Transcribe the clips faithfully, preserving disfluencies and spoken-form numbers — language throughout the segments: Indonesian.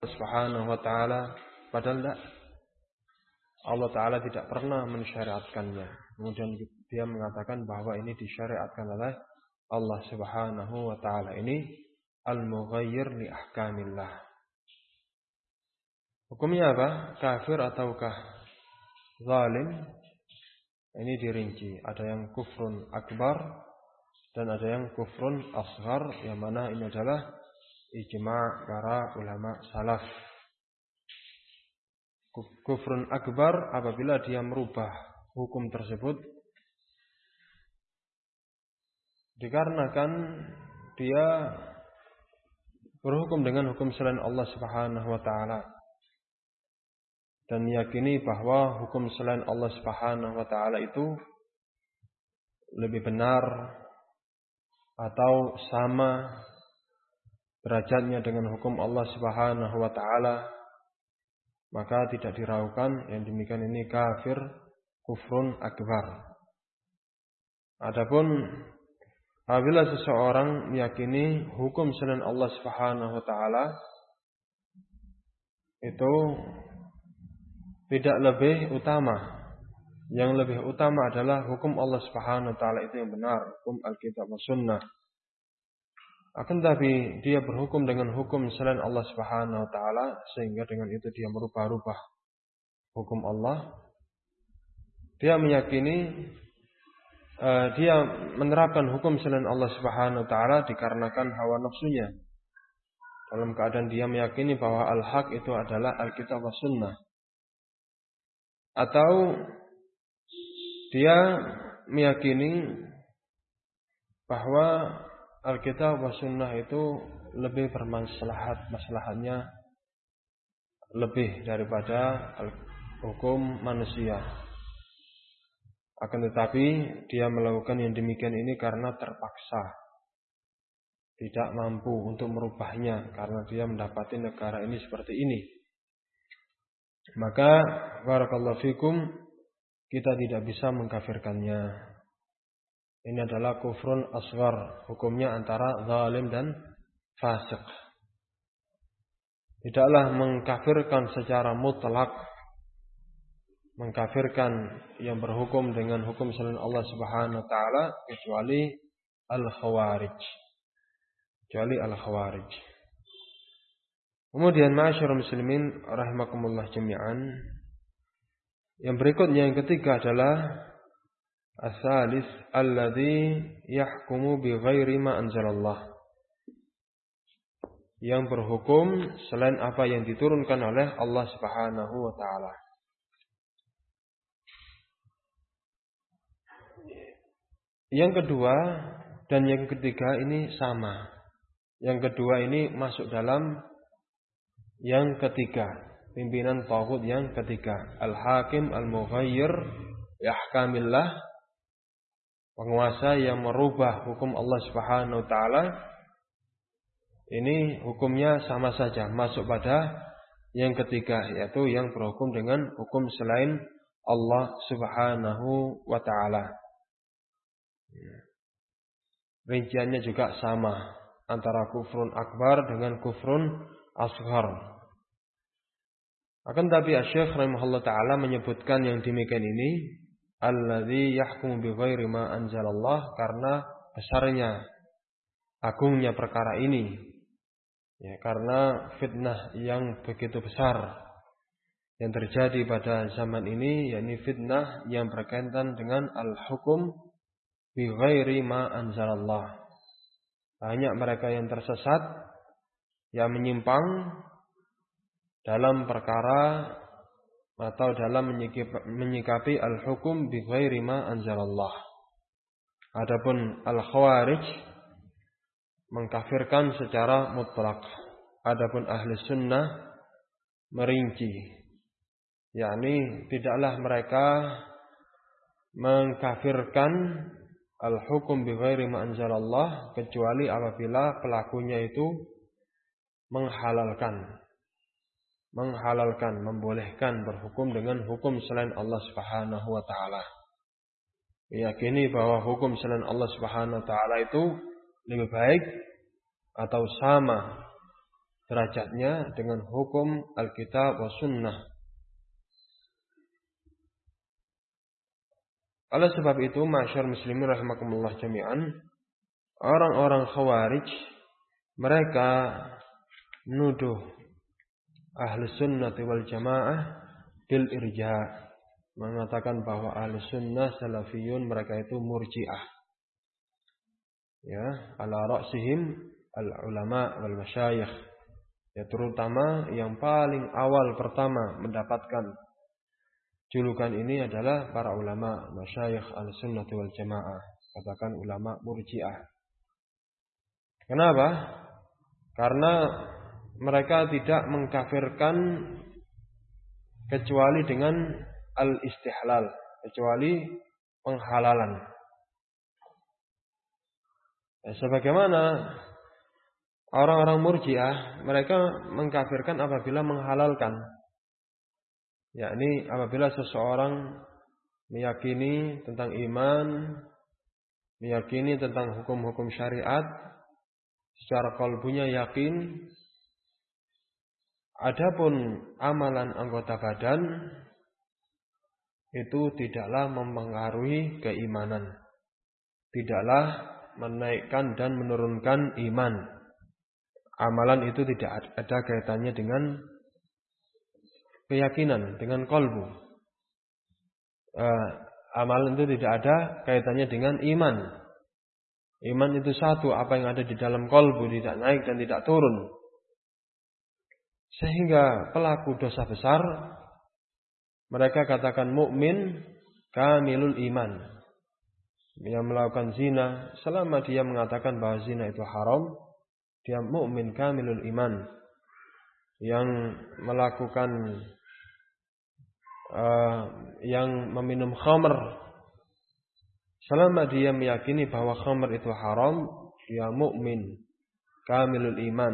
Subhanahu wa ta'ala, padahal tidak. Allah Ta'ala tidak pernah mensyariatkannya. Kemudian dia mengatakan bahwa ini disyariatkan oleh Allah Subhanahu wa ta'ala. Ini al-mughayyir li ahkamillah. Hukumnya apa? Kafir ataukah zalim? Ini dirinci. Ada yang kufrun akbar dan ada yang kufrun asghar, yang mana ini adalah ijma' para ulama salaf. Kufrun akbar apabila dia merubah hukum tersebut dikarenakan dia berhukum dengan hukum selain Allah Subhanahu wa ta'ala dan meyakini bahwa hukum selain Allah Subhanahu wa ta'ala itu lebih benar atau sama derajatnya dengan hukum Allah Subhanahu wa ta'ala, maka tidak diragukan yang demikian ini kafir kufrun akbar. Adapun apabila seseorang meyakini hukum selain Allah Subhanahu wa ta'ala itu tidak lebih utama, yang lebih utama adalah hukum Allah Subhanahu wa ta'ala itu yang benar, hukum Alkitab wa Sunnah. Akan tapi dia berhukum dengan hukum selain Allah Subhanahu wa ta'ala, sehingga dengan itu dia merubah-rubah hukum Allah. Dia meyakini uh, dia menerapkan hukum selain Allah Subhanahu wa ta'ala dikarenakan hawa nafsunya, dalam keadaan dia meyakini bahwa al-haq itu adalah Alkitab wa Sunnah. Atau dia meyakini bahwa Alkitab wa Sunnah itu lebih bermaslahat, maslahatnya lebih daripada hukum manusia. Akan tetapi dia melakukan yang demikian ini karena terpaksa, tidak mampu untuk merubahnya karena dia mendapati negara ini seperti ini. Maka barakallahu fikum, kita tidak bisa mengkafirkannya. Ini adalah kufrun asghar, hukumnya antara zalim dan fasik. Tidaklah mengkafirkan secara mutlak, mengkafirkan yang berhukum dengan hukum selain Allah Subhanahu wa ta'ala, kecuali al-khawarij. Kecuali al-khawarij. Kemudian ma'asyiral muslimin rahimakumullah jami'an, yang berikutnya, yang ketiga adalah as-salis alladzi yahkumu bi ghairi ma anzalallah, yang berhukum selain apa yang diturunkan oleh Allah Subhanahu wa ta'ala. Yang kedua dan yang ketiga ini sama. Yang kedua ini masuk dalam yang ketiga, pimpinan taghut yang ketiga, al-hakim al-mughayyir li ahkamillah, penguasa yang merubah hukum Allah Subhanahu wa ta'ala. Ini hukumnya sama saja, masuk pada yang ketiga, yaitu yang berhukum dengan hukum selain Allah Subhanahu wa ta'ala. Rinciannya juga sama antara kufrun akbar dengan kufrun asghar. Akan tapi Asy-Syaikh rahimahullah ta'ala menyebutkan yang demikian ini alladzi yahkumu bi ghairi ma anzalallah, karena besarnya, agungnya perkara ini, ya, karena fitnah yang begitu besar yang terjadi pada zaman ini, yakni fitnah yang berkaitan dengan al-hukum bi ghairi ma anzalallah. Banyak mereka yang tersesat, yang menyimpang dalam perkara atau dalam menyikapi al-hukum bi ghairi ma anzalallah. Adapun al-khawarij mengkafirkan secara mutlak. Adapun ahli sunnah merinci, yakni tidaklah mereka mengkafirkan al-hukum bi ghairi ma anzalallah kecuali apabila pelakunya itu menghalalkan menghalalkan, membolehkan berhukum dengan hukum selain Allah Subhanahu wa ta'ala. Meyakini bahwa hukum selain Allah Subhanahu wa ta'ala itu lebih baik atau sama derajatnya dengan hukum Alkitab wa Sunnah. Oleh sebab itu, ma'asyar muslimin rahimakumullah jami'an, orang-orang Khawarij mereka menuduh Ahlus Sunnah wal Jamaah bil irja', mengatakan bahwa Ahlus Sunnah Salafiyun mereka itu murji'ah. Ya, ala ra'sihim al-ulama wal masyayikh. Ya, terutama yang paling awal pertama mendapatkan julukan ini adalah para ulama masyayikh Ahlussunnah wal Jamaah, katakan ulama murji'ah. Kenapa? Karena mereka tidak mengkafirkan kecuali dengan al-istihlal, kecuali penghalalan. Ya, sebagaimana orang-orang murji'ah, mereka mengkafirkan apabila menghalalkan. Yakni apabila seseorang meyakini tentang iman, meyakini tentang hukum-hukum syariat, secara kalbunya yakin, adapun amalan anggota badan itu tidaklah mempengaruhi keimanan, tidaklah menaikkan dan menurunkan iman. Amalan itu tidak ada kaitannya dengan keyakinan, dengan kalbu. Uh, amalan itu tidak ada kaitannya dengan iman. Iman itu satu, apa yang ada di dalam kalbu tidak naik dan tidak turun. Sehingga pelaku dosa besar mereka katakan mukmin kamilul iman. Yang melakukan zina, selama dia mengatakan bahwa zina itu haram, dia mukmin kamilul iman. Yang melakukan uh, yang meminum khamr, selama dia meyakini bahwa khamr itu haram, dia mukmin kamilul iman.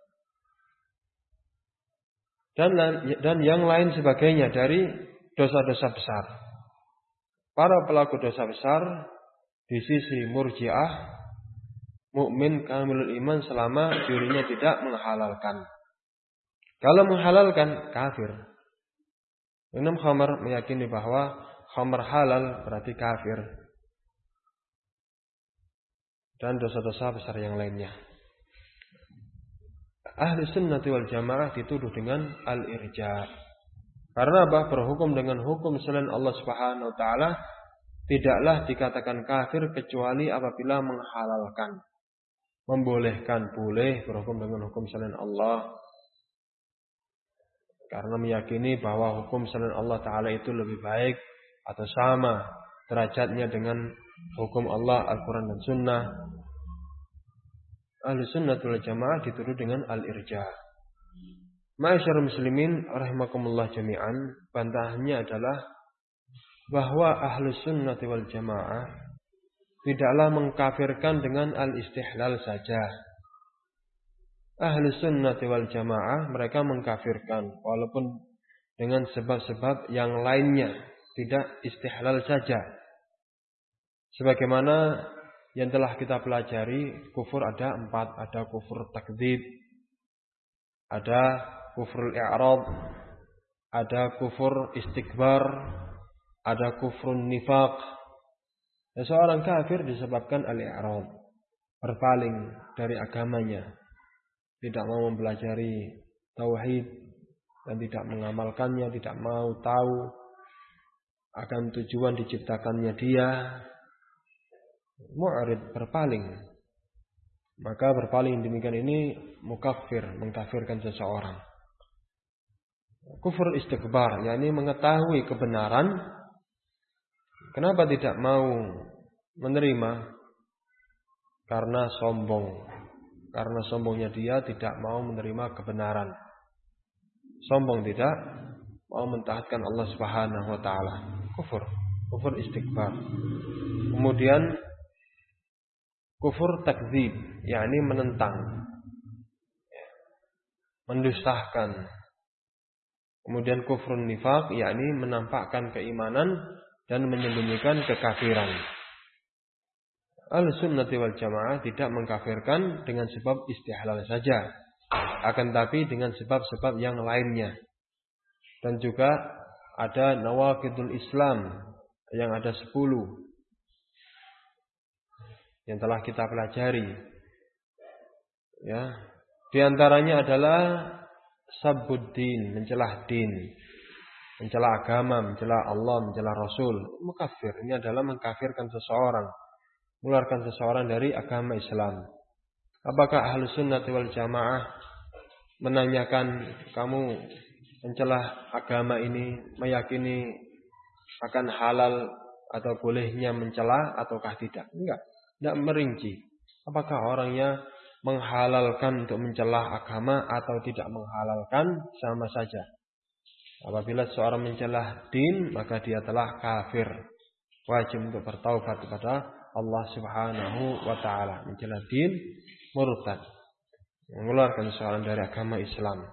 Dan dan yang lain sebagainya dari dosa-dosa besar. Para pelaku dosa besar di sisi murji'ah mukmin kamilul iman selama dirinya tidak menghalalkan. Kalau menghalalkan kafir. Minum khamr meyakini bahwa khamr halal berarti kafir. Dan dosa-dosa besar yang lainnya. Ahli Sunnah wal Jamaah dituduh dengan al-irja'. Karena apa? Berhukum dengan hukum selain Allah Subhanahu wa taala tidaklah dikatakan kafir kecuali apabila menghalalkan. Membolehkan, boleh berhukum dengan hukum selain Allah. Karena meyakini bahwa hukum selain Allah taala itu lebih baik atau sama derajatnya dengan hukum Allah, Al-Quran dan Sunnah. Ahli Sunnah wal Jamaah dituduh dengan al-irja'. Ma'asyar muslimin rahimakumullah jami'an, bantahannya adalah bahwa Ahli Sunnah wal Jamaah tidaklah mengkafirkan dengan al-istihlal saja. Ahli Sunnah wal Jamaah mereka mengkafirkan walaupun dengan sebab-sebab yang lainnya, tidak istihlal saja. Sebagaimana yang telah kita pelajari, kufur ada empat. Ada kufur takdzib, ada kufur i'rad, ada kufur istikbar, ada kufur nifaq. Dan seorang kafir disebabkan al-i'rad, berpaling dari agamanya, tidak mau mempelajari tauhid dan tidak mengamalkannya, tidak mau tahu akan tujuan diciptakannya dia. Mu'rid, berpaling. Maka berpaling demikian ini mukaffir, mengkafirkan seseorang. Kufur istikbar, yakni mengetahui kebenaran, kenapa tidak mau menerima? Karena sombong. Karena sombongnya dia tidak mau menerima kebenaran. Sombong tidak mau mentaatkan Allah Subhanahu wa taala. Kufur, kufur istikbar. Kemudian kufur takdzib, yakni menentang, mendustakan. Kemudian kufur nifaq, yakni menampakkan keimanan dan menyembunyikan kekafiran. Ahlussunnah wal Jamaah tidak mengkafirkan dengan sebab istihlal saja. akan tapi dengan sebab-sebab yang lainnya. Dan juga ada nawaqidul Islam yang ada sepuluh yang telah kita pelajari. Ya, di antaranya adalah sabbuddin, mencelah din, mencela agama, mencela Allah, mencela Rasul. Mukafir, ini adalah mengkafirkan seseorang, mengeluarkan seseorang dari agama Islam. Apakah Ahlus Sunnah wal Jamaah menanyakan kamu mencela agama ini, meyakini akan halal atau bolehnya mencela ataukah tidak? Enggak, tidak merinci. Apakah orangnya menghalalkan untuk mencela agama atau tidak menghalalkan, sama saja. Apabila seorang mencela din, maka dia telah kafir. Wajib untuk bertaubat kepada Allah Subhanahu wa taala. Mencela din, murtad, mengeluarkan seorang dari agama Islam.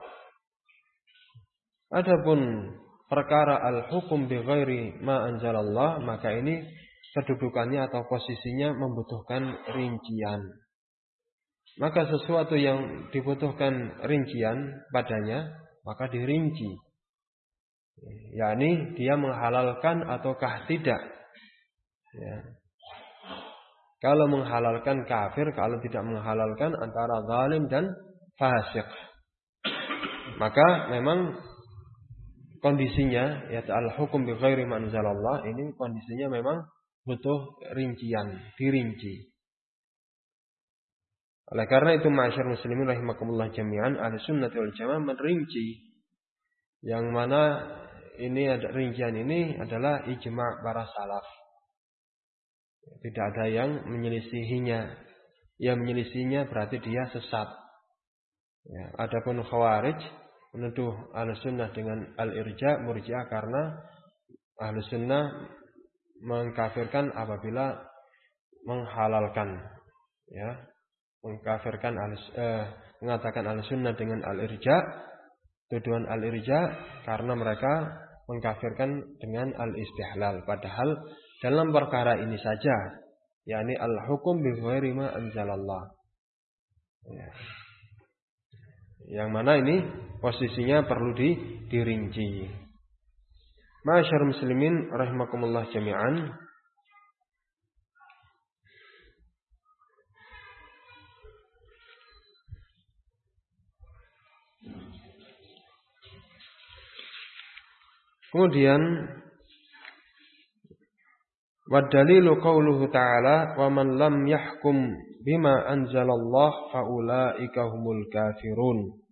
Adapun perkara al-hukum bi ghairi ma anzalallah, maka ini kedudukannya atau posisinya membutuhkan rincian. Maka sesuatu yang dibutuhkan rincian padanya, maka dirinci. yakni dia menghalalkan ataukah tidak. Ya. Kalau menghalalkan kafir, kalau tidak menghalalkan antara zalim dan fasik. Maka memang kondisinya, yaitu al-hukum bi ghairi ma anzalallah, ini kondisinya memang butuh rincian, dirinci. Oleh karena itu, ma'asyar muslimin rahimakumullah jami'an, Ahlussunnah wal Jamaah merinci yang mana ini ada rincian ini adalah ijma' para salaf. Tidak ada yang menyelisihinya. Yang menyelisihinya berarti dia sesat. Ya, adapun Khawarij menuduh Ahlussunnah dengan al-irja, murji'ah, karena Ahlussunnah mengkafirkan apabila menghalalkan, ya, mengkafirkan ahlus, eh, mengatakan Ahlussunnah dengan al-irja, tuduhan al-irja, karena mereka mengkafirkan dengan al-istihlal. Padahal dalam perkara ini saja, yakni al-hukum bi ghairi ma anzalallah. Ya. Yang mana ini posisinya perlu di, dirinci. Ma'asyar muslimin rahimakumullah jami'an. Kemudian wa dalilu qauluhu ta'ala wa man lam yahkum bima anzalallah faulaika humul kafirun.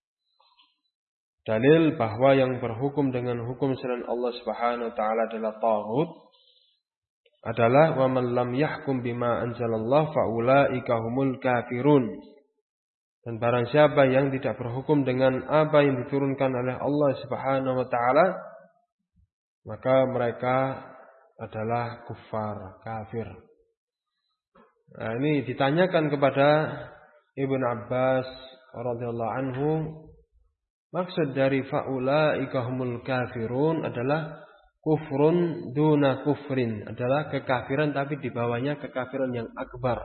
Dalil bahwa yang berhukum dengan hukum selain Allah Subhanahu wa taala adalah taghut adalah wa man lam yahkum bima anzalallah faulaika humul kafirun. Dan barang siapa yang tidak berhukum dengan apa yang diturunkan oleh Allah Subhanahu wa taala, maka mereka adalah kufar, kafir. Nah, ini ditanyakan kepada Ibn Abbas radhiyallahu anhu, maksud dari faulaika humul kafirun adalah kufrun duna kufrin, adalah kekafiran tapi di bawahnya kekafiran yang akbar.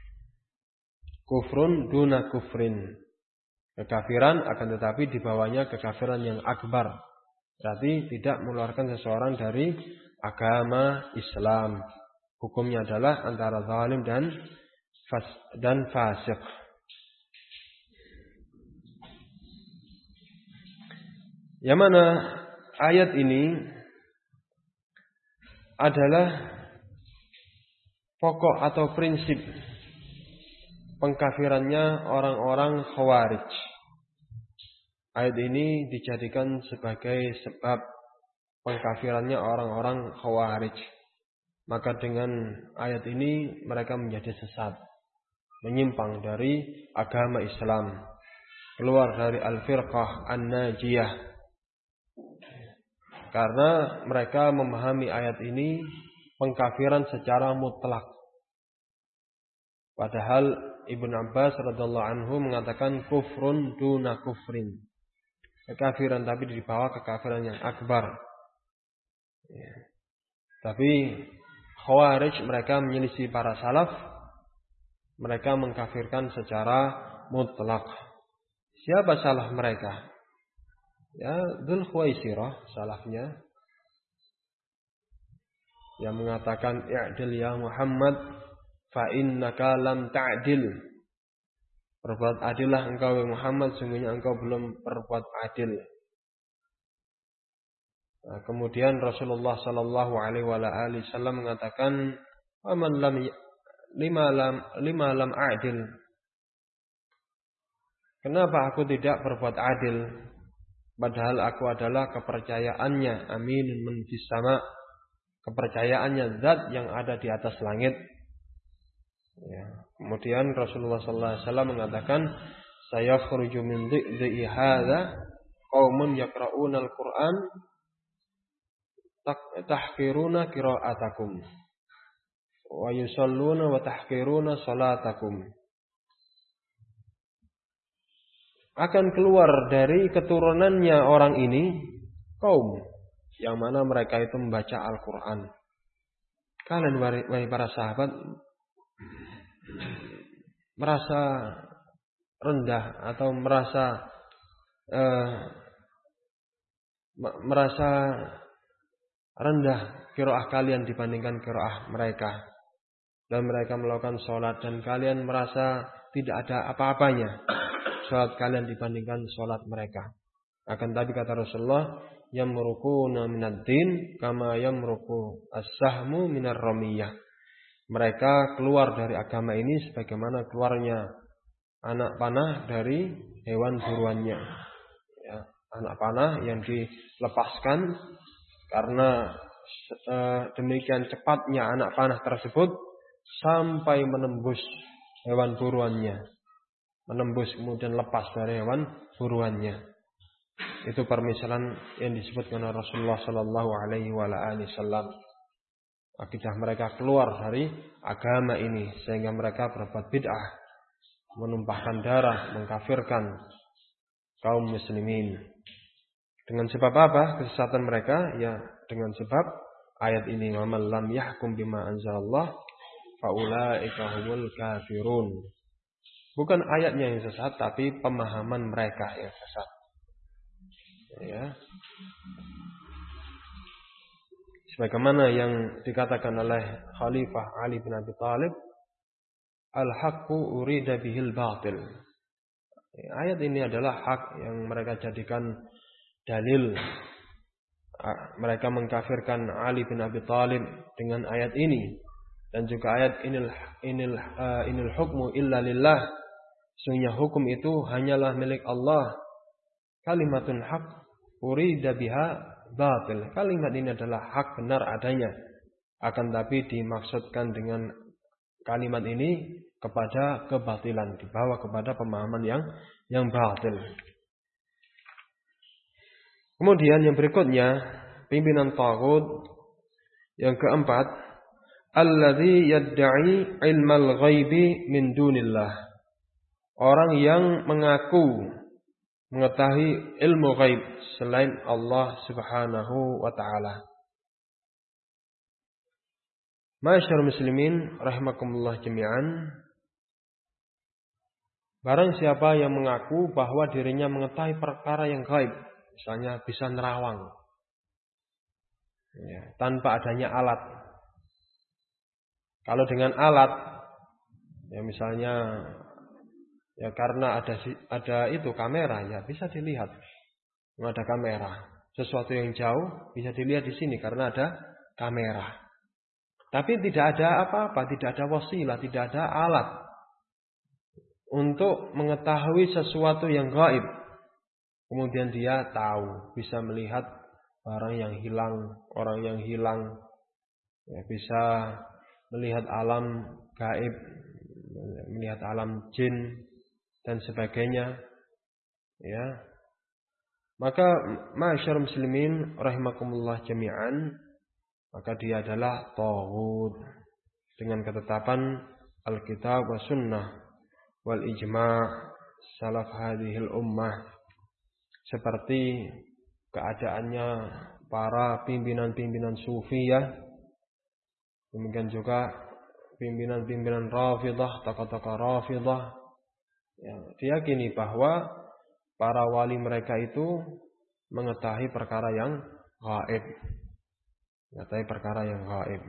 Kufrun duna kufrin, kekafiran akan tetapi di bawahnya kekafiran yang akbar. Berarti tidak mengeluarkan seseorang dari agama Islam. Hukumnya adalah antara zalim dan fas dan fasik. Yang mana ayat ini adalah pokok atau prinsip pengkafirannya orang-orang Khawarij. Ayat ini dijadikan sebagai sebab pengkafirannya orang-orang Khawarij. Maka dengan ayat ini mereka menjadi sesat, menyimpang dari agama Islam, keluar dari al-firqah an-najiyah. Karena mereka memahami ayat ini pengkafiran secara mutlak. Padahal Ibn Abbas radhiyallahu anhu mengatakan kufrun duna kufrin, kekafiran tapi di bawah kekafiran yang akbar. Ya. Tapi Khawarij mereka menyelisih para salaf. Mereka mengkafirkan secara mutlak. Siapa salah mereka? Ya, Dzul Khuwaisirah salafnya yang mengatakan i'dil ya Muhammad fa innaka lam ta'dil. Berbuat adillah engkau Muhammad, sungguhnya engkau belum berbuat adil. Nah, kemudian Rasulullah sallallahu alaihi wasallam mengatakan, "Aman lam lima lam lima lam adil." Kenapa aku tidak berbuat adil? Padahal aku adalah kepercayaannya, aminun min fis sama, kepercayaannya zat yang ada di atas langit. Ya. Kemudian Rasulullah sallallahu alaihi wasallam mengatakan, "Sayakhruju min dhi'i hadza qaumun yaqra'una al-Qur'an tahqiruna qira'atakum wa yusalluna wa tahqiruna salatakum." Akan keluar dari keturunannya orang ini kaum yang mana mereka itu membaca Al-Quran. Kalian wahai para sahabat merasa rendah atau merasa eh, merasa rendah qiraah kalian dibandingkan qiraah mereka, dan mereka melakukan sholat dan kalian merasa tidak ada apa-apanya sholat kalian dibandingkan sholat mereka. Akan tapi kata Rasulullah, yamrukuna minad din kama yamruku as-sahmu minar ramiyah. Mereka keluar dari agama ini sebagaimana keluarnya anak panah dari hewan buruannya. Ya, anak panah yang dilepaskan karena e, demikian cepatnya anak panah tersebut sampai menembus hewan buruannya. Menembus kemudian lepas dari hewan buruannya. Itu permisalan yang disebutkan oleh Rasulullah sallallahu alaihi wasallam. Akidah mereka keluar dari agama ini sehingga mereka berbuat bid'ah, menumpahkan darah, mengkafirkan kaum muslimin. Dengan sebab apa kesesatan mereka? Ya dengan sebab ayat ini, "Wa man lam yahkum bima anzalallah fa ulaika humul kafirun." Bukan ayatnya yang sesat, tapi pemahaman mereka yang sesat. Ya. Sebagaimana yang dikatakan oleh Khalifah Ali bin Abi Thalib, "Al-haqqu urida bihil batil." Ya, ayat ini adalah hak yang mereka jadikan dalil. Mereka mengkafirkan Ali bin Abi Thalib dengan ayat ini, dan juga ayat inil inil uh, inil hukmu illa lillah. Sesungguhnya hukum itu hanyalah milik Allah. Kalimatun haq urida biha batil. Kalimat ini adalah hak benar adanya, akan tapi dimaksudkan dengan kalimat ini kepada kebatilan, dibawa kepada pemahaman yang yang batil. Kemudian yang berikutnya, pimpinan taghut yang keempat, alladzi yad'i ilmal ghaibi min dunillah. Orang yang mengaku mengetahui ilmu ghaib selain Allah Subhanahu wa taala. Ma'asyiral muslimin rahimakumullah jami'an. Barang siapa yang mengaku bahwa dirinya mengetahui perkara yang ghaib, misalnya bisa nerawang, ya, tanpa adanya alat. Kalau dengan alat, ya misalnya ya karena ada ada itu kamera, ya bisa dilihat. Ada kamera. Sesuatu yang jauh bisa dilihat di sini karena ada kamera. Tapi tidak ada apa-apa, tidak ada wasilah, tidak ada alat untuk mengetahui sesuatu yang gaib. Kemudian dia tahu, bisa melihat barang yang hilang, orang yang hilang, ya, bisa melihat alam gaib, melihat alam jin dan sebagainya, ya. Maka ma'asyar muslimin rahimakumullah jami'an, maka dia adalah taghut dengan ketetapan Alkitab wa sunnah wal ijma' salaf hadhil ummah, seperti keadaannya para pimpinan-pimpinan sufiyah, demikian juga pimpinan-pimpinan Rafidah, tokoh-tokoh Rafidah. Ya, diyakini bahwa para wali mereka itu mengetahui perkara yang gaib. Mengetahui perkara yang gaib.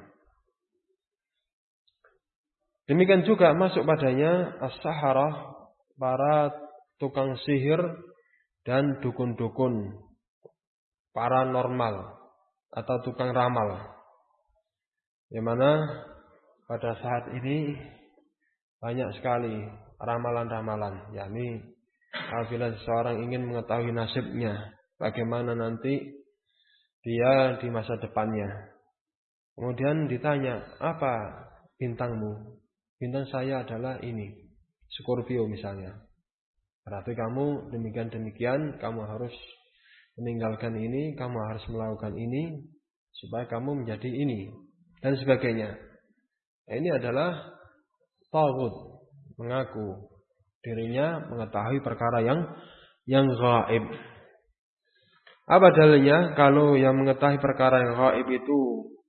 Demikian juga masuk padanya as-saharah, para tukang sihir dan dukun-dukun, paranormal atau tukang ramal. Yang mana pada saat ini banyak sekali ramalan-ramalan, yakni apabila seseorang ingin mengetahui nasibnya, bagaimana nanti dia di masa depannya. Kemudian ditanya, apa bintangmu? Bintang saya adalah ini, Scorpio misalnya. Berarti kamu demikian-demikian, kamu harus meninggalkan ini, kamu harus melakukan ini, supaya kamu menjadi ini, dan sebagainya. Nah, ini adalah taghut, mengaku dirinya mengetahui perkara yang yang gaib. Apa dalilnya kalau yang mengetahui perkara yang gaib itu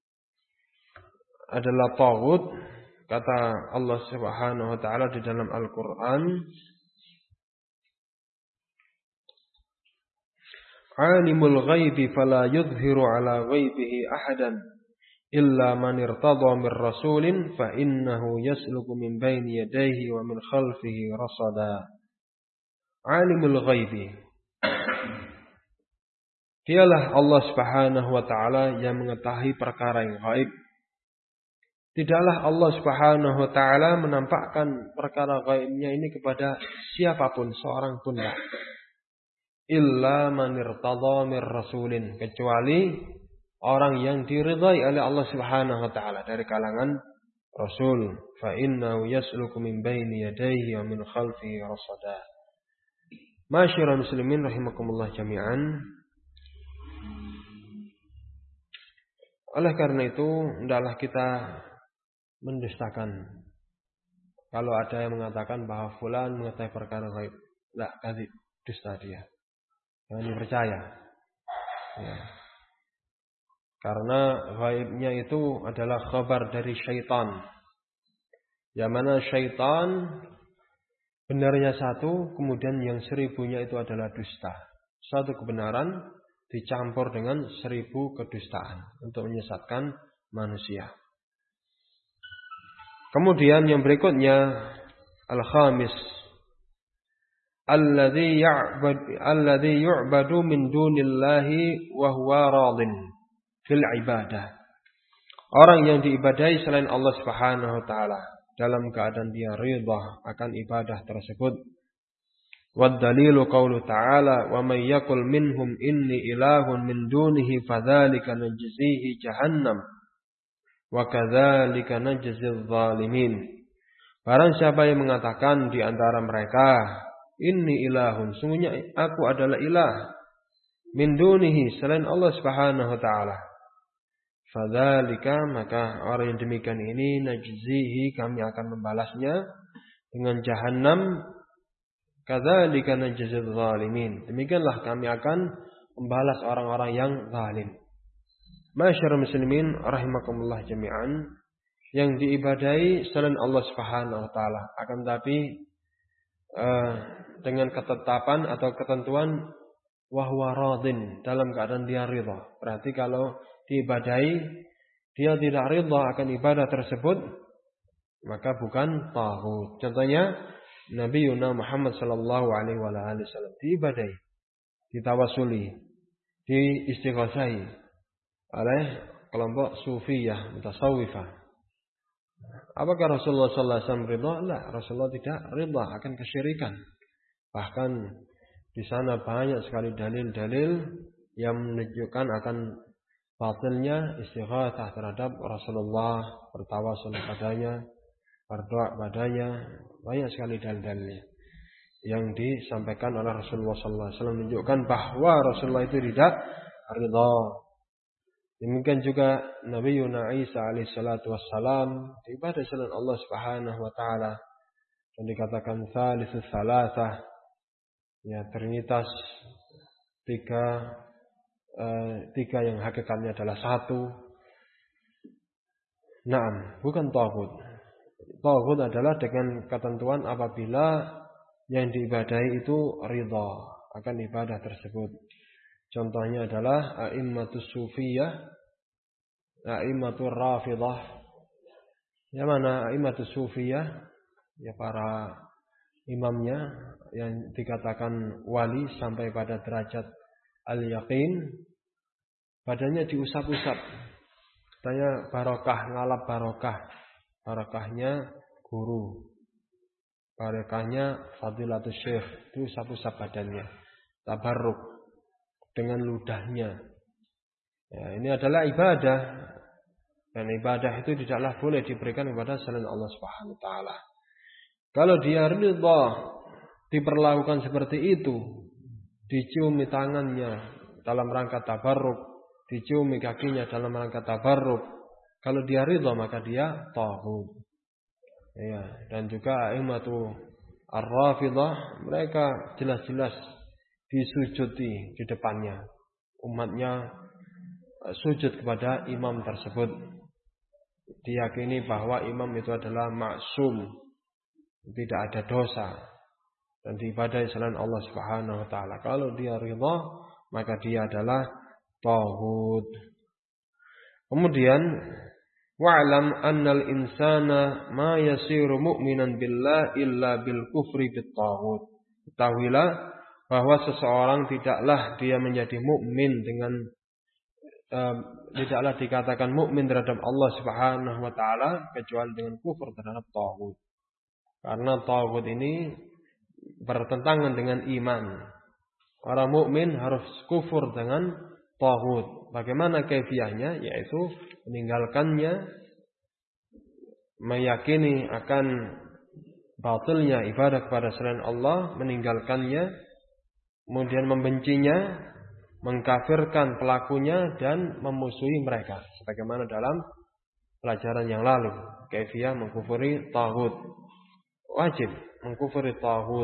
adalah taghut? Kata Allah Subhanahu wa taala di dalam Al-Qur'an, "Alimul ghaibi fala yudhiru ala ghaibihi ahadan illa man irtada mir rasulin fa innahu yasluku min baini yadayhi wa min khalfihi rasada." Alimul ghaibi, dialah Allah Subhanahu wa taala yang mengetahui perkara yang gaib. Tidaklah Allah Subhanahu wa taala menampakkan perkara gaibnya ini kepada siapapun, seorang pun lah. Illa man irtada mir rasulin, kecuali orang yang diridhai oleh Allah Subhanahu wa taala dari kalangan rasul. Fa innahu yasluku min baini yadayhi wa min khalfihi rasada. Ma'asyiral muslimin rahimakumullah jami'an. Oleh karena itu, hendaklah kita mendustakan kalau ada yang mengatakan bahwa fulan mengetahui perkara gaib. Tidak, kadzib, dusta dia. Jangan dipercaya. Ya. Karena gaibnya itu adalah kabar dari syaitan. Yang mana syaitan benarnya satu, kemudian yang seribunya itu adalah dusta. Satu kebenaran dicampur dengan seribu kedustaan untuk menyesatkan manusia. Kemudian yang berikutnya, al-khamis, alladzi ya'bad alladzi yu'badu min dunillahi wa huwa radin fil ibadah. Orang yang diibadahi selain Allah Subhanahu wa taala dalam keadaan dia ridha akan ibadah tersebut. Wad dalilu qaulu ta'ala, wa may yaqul minhum inni ilahun min dunihi fadzalika najzihi jahannam wa kadzalika najzil zalimin. Barang siapa yang mengatakan di antara mereka, inni ilahun, sungguhnya aku adalah ilah, min dunihi, selain Allah Subhanahu wa taala, fadzalika, maka orang yang demikian ini najzihi, kami akan membalasnya dengan jahannam, kadzalika najzil zalimin, demikianlah kami akan membalas orang-orang yang zalim. Ma'asyiral muslimin rahimakumullah jami'an, yang diibadahi selain Allah Subhanahu wa taala, akan tapi uh, dengan ketetapan atau ketentuan wa huwa radin, dalam keadaan dia ridha. Berarti kalau diibadahi dia tidak ridha akan ibadah tersebut, maka bukan taghut. Contohnya Nabi Yuna Muhammad sallallahu alaihi wasallam diibadahi, ditawasuli, diistighatsai oleh kelompok sufiyah, mutasawwifah. Apakah Rasulullah sallallahu alaihi wasallam ridha? La, Rasulullah tidak ridha akan kesyirikan. Bahkan di sana banyak sekali dalil-dalil yang menunjukkan akan batilnya istighatsah terhadap Rasulullah, bertawasul padanya, berdoa padanya. Banyak sekali dalil-dalilnya yang disampaikan oleh Rasulullah sallallahu alaihi wasallam menunjukkan bahwa Rasulullah itu tidak ridha. Demikian juga Nabi Yuna Isa alaihi salatu wassalam ibadah selain Allah Subhanahu wa taala, yang dikatakan salisus salasah, ya, trinitas tiga, eh, tiga yang hakikatnya adalah satu. Naam, bukan taghut. Taghut adalah dengan ketentuan apabila yang diibadahi itu ridha, akan ibadah tersebut. Contohnya adalah a'immatus sufiyah, a'immatur rafidah. Yang mana a'immatus sufiyah? Ya para imamnya yang dikatakan wali sampai pada derajat al-yaqin, badannya diusap-usap. Katanya barokah, ngalap barokah. Barokahnya guru. Barokahnya fadilatus syekh. Itu usap-usap badannya. Tabarruk dengan ludahnya. Ya, ini adalah ibadah. Dan ibadah itu tidaklah boleh diberikan kepada selain Allah Subhanahu wa taala. Kalau dia ridha diperlakukan seperti itu, diciumi tangannya dalam rangka tabarruk, diciumi kakinya dalam rangka tabarruk, kalau dia ridha maka dia taghut. Ya, dan juga a'immatu ar-rafidah, mereka jelas-jelas disujudi di depannya. Umatnya sujud kepada imam tersebut. Diyakini bahwa imam itu adalah maksum, tidak ada dosa, dan diibadahi selain Allah Subhanahu wa taala. Kalau dia ridha, maka dia adalah taghut. Kemudian wa'lam annal insana ma yasiru mu'minan billah illa bil kufri bit taghut. Ketahuilah bahwa seseorang tidaklah dia menjadi mukmin dengan uh, tidaklah dikatakan mukmin terhadap Allah Subhanahu wa taala kecuali dengan kufur terhadap taghut. Karena taghut ini bertentangan dengan iman. Orang mukmin harus kufur dengan taghut. Bagaimana kaifiahnya? Yaitu meninggalkannya, meyakini akan batilnya ibadah kepada selain Allah, meninggalkannya, kemudian membencinya, mengkafirkan pelakunya dan memusuhi mereka. Sebagaimana dalam pelajaran yang lalu, kaifiah mengkufuri taghut. Wajib mengkufuri taghut.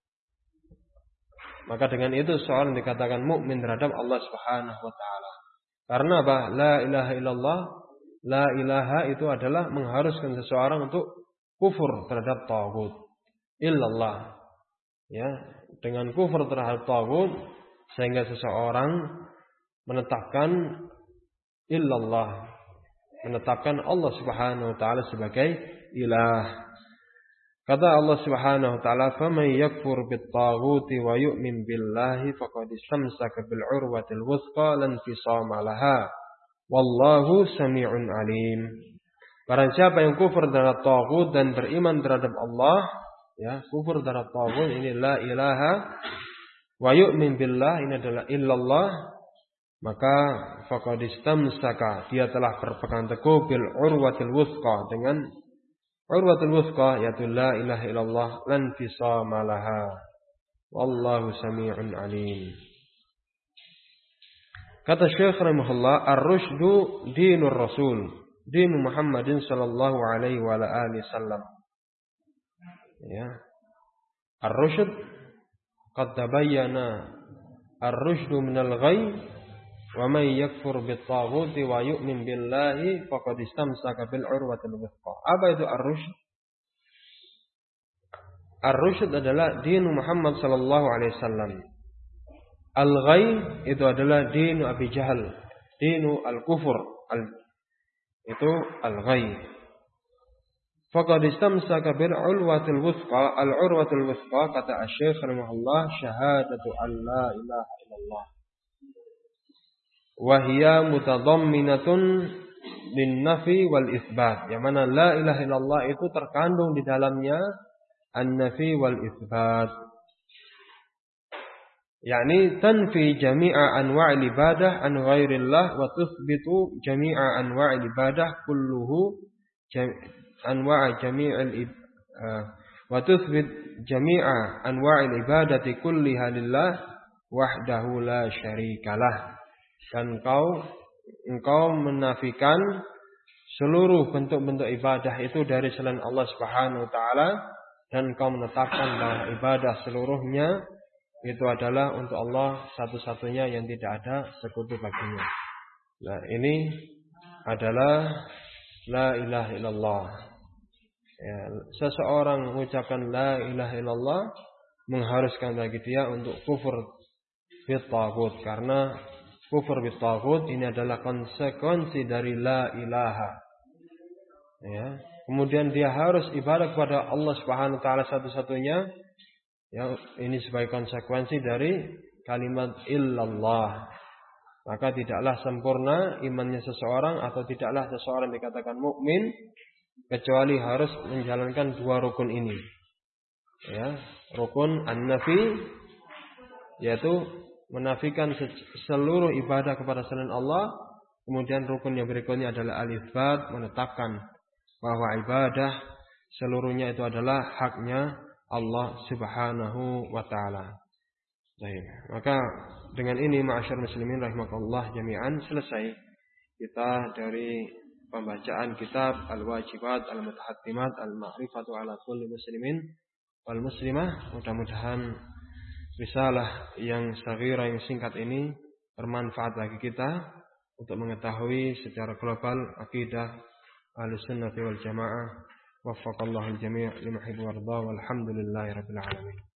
Maka dengan itu seorang dikatakan mukmin terhadap Allah Subhanahu wa taala. Karena apa? La ilaha illallah, la ilaha itu adalah mengharuskan seseorang untuk kufur terhadap taghut. Illallah. Ya, dengan kufur terhadap taghut sehingga seseorang menetapkan illallah, menetapkan Allah Subhanahu wa taala sebagai ilah. Kata Allah Subhanahu wa taala, "Faman yakfur bit-taghuti wa yu'min billahi faqad istamsaka bil 'urwatil wuthqa lan fisama laha. Wallahu samii'un 'alim." Barang siapa yang kufur terhadap taghut dan beriman terhadap Allah, ya, kufur terhadap taghut ini la ilaha, wa yu'min billah ini adalah illallah, maka faqad istamsaka, dia telah berpegang teguh bil 'urwatil wuthqa, dengan urwatul wuthqa yaitu la ilaha illallah lan fisama laha. Wallahu samii'un 'alim. Kata Syekh rahimahullah, ar-rusydu dinur rasul, dinu Muhammadin sallallahu alaihi wa ala alihi wasallam. Ya. Ar-rusyd qad tabayyana ar-rusydu minal ghayy wa man yakfur bit-taghuti wa yu'min billahi faqad istamsaka bil 'urwatil wuthqa. Apa itu ar-rusyd? Ar-rusyd adalah din Muhammad sallallahu alaihi wasallam. Al-ghayy itu adalah din Abi Jahal, dinu al-kufur. Al itu al-ghayy. Faqad istamsaka bil 'urwatil wuthqa. Al-'urwatul wuthqa kata Asy-Syaikh rahimahullah syahadatu an la ilaha illallah. Wahia mutadamminatun lin-nafi wal itsbat. Yang mana la ilaha illallah itu terkandung di dalamnya an-nafi wal itsbat. yakni tanfi jami'a anwa'il ibadah an ghairillah wa tuthbitu jami'a anwa'il ibadah kulluhu anwa'a jami'il wa tuthbit jami'a anwa'il ibadati kulliha lillah wahdahu la syarikalah. Dan engkau engkau menafikan seluruh bentuk-bentuk ibadah itu dari selain Allah Subhanahu wa taala, dan engkau menetapkan bahwa ibadah seluruhnya itu adalah untuk Allah satu-satunya yang tidak ada sekutu baginya. Nah, ini adalah la ilaha illallah. Ya, seseorang mengucapkan la ilaha illallah mengharuskan bagi dia untuk kufur bit-taghut, karena kufur bit-taghut ini adalah konsekuensi dari la ilaha. Ya. Kemudian dia harus ibadah kepada Allah Subhanahu wa taala satu-satunya. Ya, ini sebagai konsekuensi dari kalimat illallah. Maka tidaklah sempurna imannya seseorang atau tidaklah seseorang dikatakan mukmin kecuali harus menjalankan dua rukun ini. Ya, rukun an-nafi yaitu menafikan seluruh ibadah kepada selain Allah. Kemudian rukun yang berikutnya adalah al-itsbat, menetapkan bahwa ibadah seluruhnya itu adalah haknya Allah Subhanahu wa taala. Baik, maka dengan ini ma'asyar muslimin rahimakallah jami'an selesai kita dari pembacaan kitab Al-Wajibat Al-Mutahattimat Al-Ma'rifatu ala kulli muslimin wal muslimah. Mudah-mudahan risalah yang saghira yang singkat ini bermanfaat bagi kita untuk mengetahui secara global akidah Ahlussunnah wal Jamaah. Waffaqallahu al-jami' lima yuhibbu wa yarda walhamdulillahi rabbil alamin.